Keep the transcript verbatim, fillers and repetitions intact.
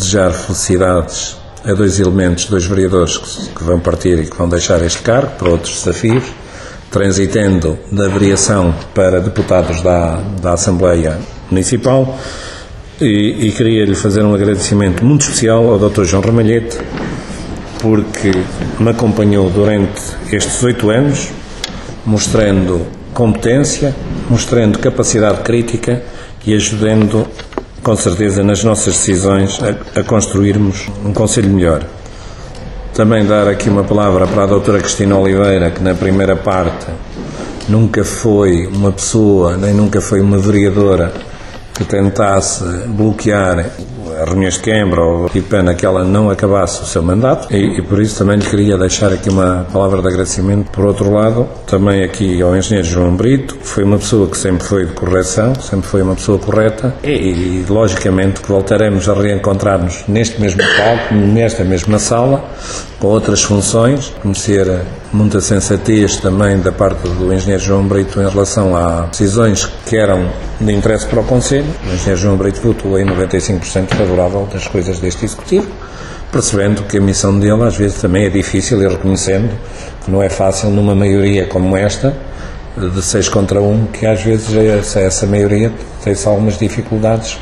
desejar felicidades a dois elementos, dois vereadores que, que vão partir e que vão deixar este cargo para outros desafios, transitando da variação para deputados da, da Assembleia Municipal, e, e queria-lhe fazer um agradecimento muito especial ao doutor João Ramalhete, porque me acompanhou durante estes oito anos, mostrando competência, mostrando capacidade crítica e ajudando, com certeza, nas nossas decisões a, a construirmos um conselho melhor. Também dar aqui uma palavra para a doutora Cristina Oliveira, que na primeira parte nunca foi uma pessoa, nem nunca foi uma vereadora que tentasse bloquear as reuniões de Câmara, ou e pena que ela não acabasse o seu mandato, e, e por isso também lhe queria deixar aqui uma palavra de agradecimento. Por outro lado, também aqui ao engenheiro João Brito, que foi uma pessoa que sempre foi de correção, sempre foi uma pessoa correta, e, e logicamente que voltaremos a reencontrar-nos neste mesmo palco, nesta mesma sala, com outras funções, conhecer muita sensatez também da parte do engenheiro João Brito em relação a decisões que eram de interesse para o Conselho. O engenheiro João Brito votou em noventa e cinco por cento favorável das coisas deste Executivo, percebendo que a missão dele às vezes também é difícil, e reconhecendo que não é fácil numa maioria como esta, de seis contra um, que às vezes essa, essa maioria tem-se algumas dificuldades.